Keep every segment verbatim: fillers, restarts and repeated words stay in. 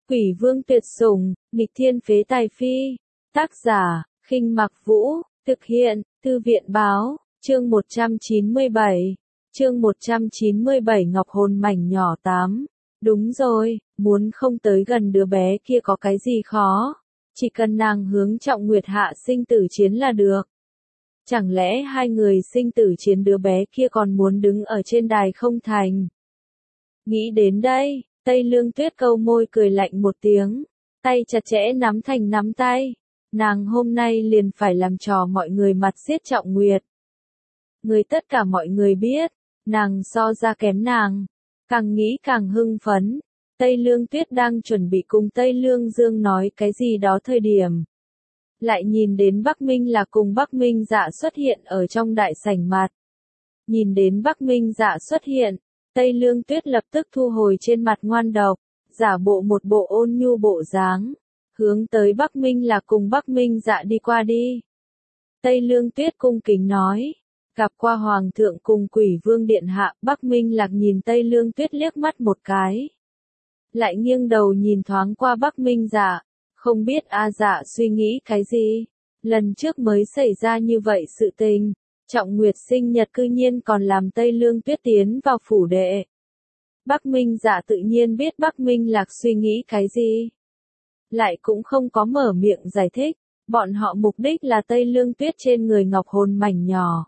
Quỷ vương tuyệt sủng, nghịch thiên phế tài phi. Tác giả, Khinh Mặc Vũ, thực hiện, Thư viện báo, chương một trăm chín mươi bảy. Chương một trăm chín mươi bảy Ngọc hồn mảnh nhỏ tám. Đúng rồi, muốn không tới gần đứa bé kia có cái gì khó. Chỉ cần nàng hướng Trọng Nguyệt hạ sinh tử chiến là được. Chẳng lẽ hai người sinh tử chiến đứa bé kia còn muốn đứng ở trên đài không thành? Nghĩ đến đây, Tây Lương Tuyết câu môi cười lạnh một tiếng, tay chặt chẽ nắm thành nắm tay. Nàng hôm nay liền phải làm trò mọi người mặt giết Trọng Nguyệt. Người tất cả mọi người biết, nàng so ra kém nàng, càng nghĩ càng hưng phấn. Tây Lương Tuyết đang chuẩn bị cùng Tây Lương Dương nói cái gì đó thời điểm. Lại nhìn đến Bắc Minh là cùng Bắc Minh Dạ xuất hiện ở trong đại sảnh mặt. Nhìn đến Bắc Minh Dạ xuất hiện, Tây Lương Tuyết lập tức thu hồi trên mặt ngoan độc, giả bộ một bộ ôn nhu bộ dáng, hướng tới Bắc Minh là cùng Bắc Minh Dạ đi qua đi. Tây Lương Tuyết cung kính nói, gặp qua Hoàng thượng cùng Quỷ Vương Điện Hạ. Bắc Minh Lạc nhìn Tây Lương Tuyết liếc mắt một cái. Lại nghiêng đầu nhìn thoáng qua Bắc Minh Dạ, không biết A Dạ suy nghĩ cái gì. Lần trước mới xảy ra như vậy sự tình, Trọng Nguyệt sinh nhật cư nhiên còn làm Tây Lương Tuyết tiến vào phủ đệ. Bắc Minh Dạ tự nhiên biết Bắc Minh Lạc suy nghĩ cái gì. Lại cũng không có mở miệng giải thích, bọn họ mục đích là Tây Lương Tuyết trên người ngọc hồn mảnh nhỏ.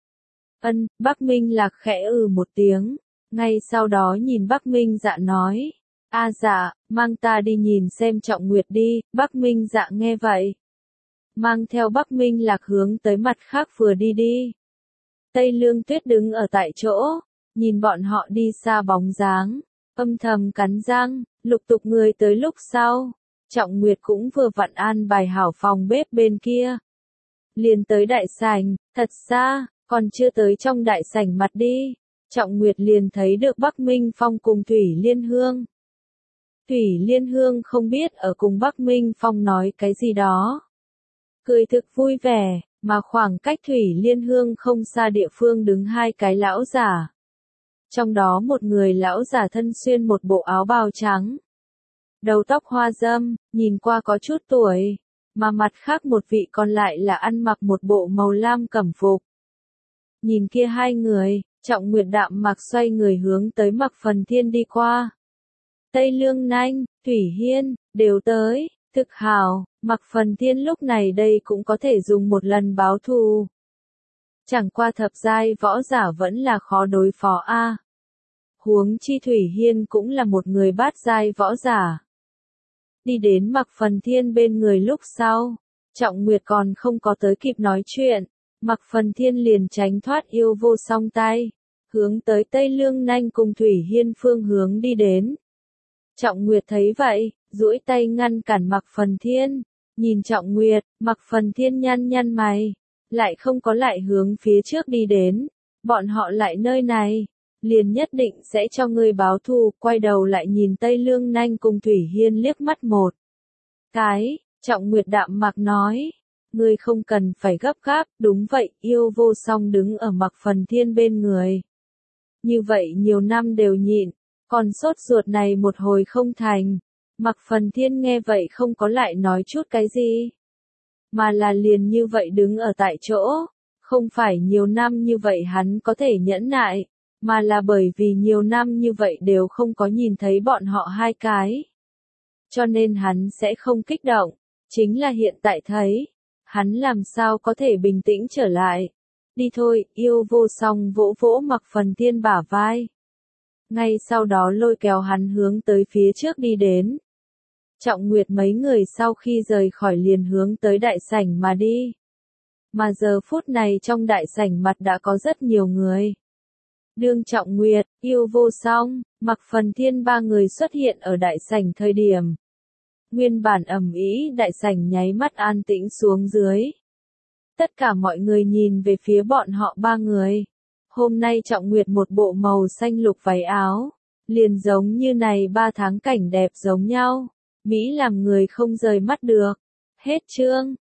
Ân, Bắc Minh Lạc khẽ ừ một tiếng, ngay sau đó nhìn Bắc Minh Dạ nói, A Dạ, mang ta đi nhìn xem Trọng Nguyệt đi. Bắc Minh Dạ nghe vậy, mang theo Bắc Minh Lạc hướng tới mặt khác vừa đi đi. Tây Lương Tuyết đứng ở tại chỗ, nhìn bọn họ đi xa bóng dáng, âm thầm cắn răng. Lục tục người tới lúc sau, Trọng Nguyệt cũng vừa vặn an bài hảo phòng bếp bên kia. Liền tới đại sảnh, thật xa, còn chưa tới trong đại sảnh mặt đi, Trọng Nguyệt liền thấy được Bắc Minh Phong cùng Thủy Liên Hương. Thủy Liên Hương không biết ở cùng Bắc Minh Phong nói cái gì đó. Cười thực vui vẻ, mà khoảng cách Thủy Liên Hương không xa địa phương đứng hai cái lão giả. Trong đó một người lão giả thân xuyên một bộ áo bào trắng. Đầu tóc hoa râm, nhìn qua có chút tuổi, mà mặt khác một vị còn lại là ăn mặc một bộ màu lam cẩm phục. Nhìn kia hai người, Trọng Nguyệt đạm mặc xoay người hướng tới Mạc Phần Thiên đi qua. Tây Lương Nanh, Thủy Hiên, đều tới, thực hào, Mạc Phần Thiên lúc này đây cũng có thể dùng một lần báo thù. Chẳng qua thập giai võ giả vẫn là khó đối phó a. Huống chi Thủy Hiên cũng là một người bát giai võ giả. Đi đến Mạc Phần Thiên bên người lúc sau, Trọng Nguyệt còn không có tới kịp nói chuyện, Mạc Phần Thiên liền tránh thoát yêu vô song tay, hướng tới Tây Lương Nanh cùng Thủy Hiên phương hướng đi đến. Trọng Nguyệt thấy vậy, duỗi tay ngăn cản Mạc Phần Thiên, nhìn Trọng Nguyệt, Mạc Phần Thiên nhăn nhăn mày, lại không có lại hướng phía trước đi đến, bọn họ lại nơi này, liền nhất định sẽ cho ngươi báo thù. Quay đầu lại nhìn Tây Lương Nanh cùng Thủy Hiên liếc mắt một cái, Trọng Nguyệt đạm mạc nói, ngươi không cần phải gấp gáp. Đúng vậy, yêu vô song đứng ở Mạc Phần Thiên bên người. Như vậy nhiều năm đều nhịn, còn sốt ruột này một hồi không thành. Mạc Phần Thiên nghe vậy không có lại nói chút cái gì, mà là liền như vậy đứng ở tại chỗ. Không phải nhiều năm như vậy hắn có thể nhẫn nại, mà là bởi vì nhiều năm như vậy đều không có nhìn thấy bọn họ hai cái. Cho nên hắn sẽ không kích động, chính là hiện tại thấy, hắn làm sao có thể bình tĩnh trở lại. Đi thôi, yêu vô song vỗ vỗ Mạc Phần Thiên bả vai. Ngay sau đó lôi kéo hắn hướng tới phía trước đi đến. Trọng Nguyệt mấy người sau khi rời khỏi liền hướng tới đại sảnh mà đi. Mà giờ phút này trong đại sảnh mặt đã có rất nhiều người. Đương Trọng Nguyệt, yêu vô song, Mạc Phần Thiên ba người xuất hiện ở đại sảnh thời điểm. Nguyên bản ầm ĩ đại sảnh nháy mắt an tĩnh xuống dưới. Tất cả mọi người nhìn về phía bọn họ ba người. Hôm nay Trọng Nguyệt một bộ màu xanh lục váy áo, liền giống như này ba tháng cảnh đẹp giống nhau. Mỹ làm người không rời mắt được. Hết chương.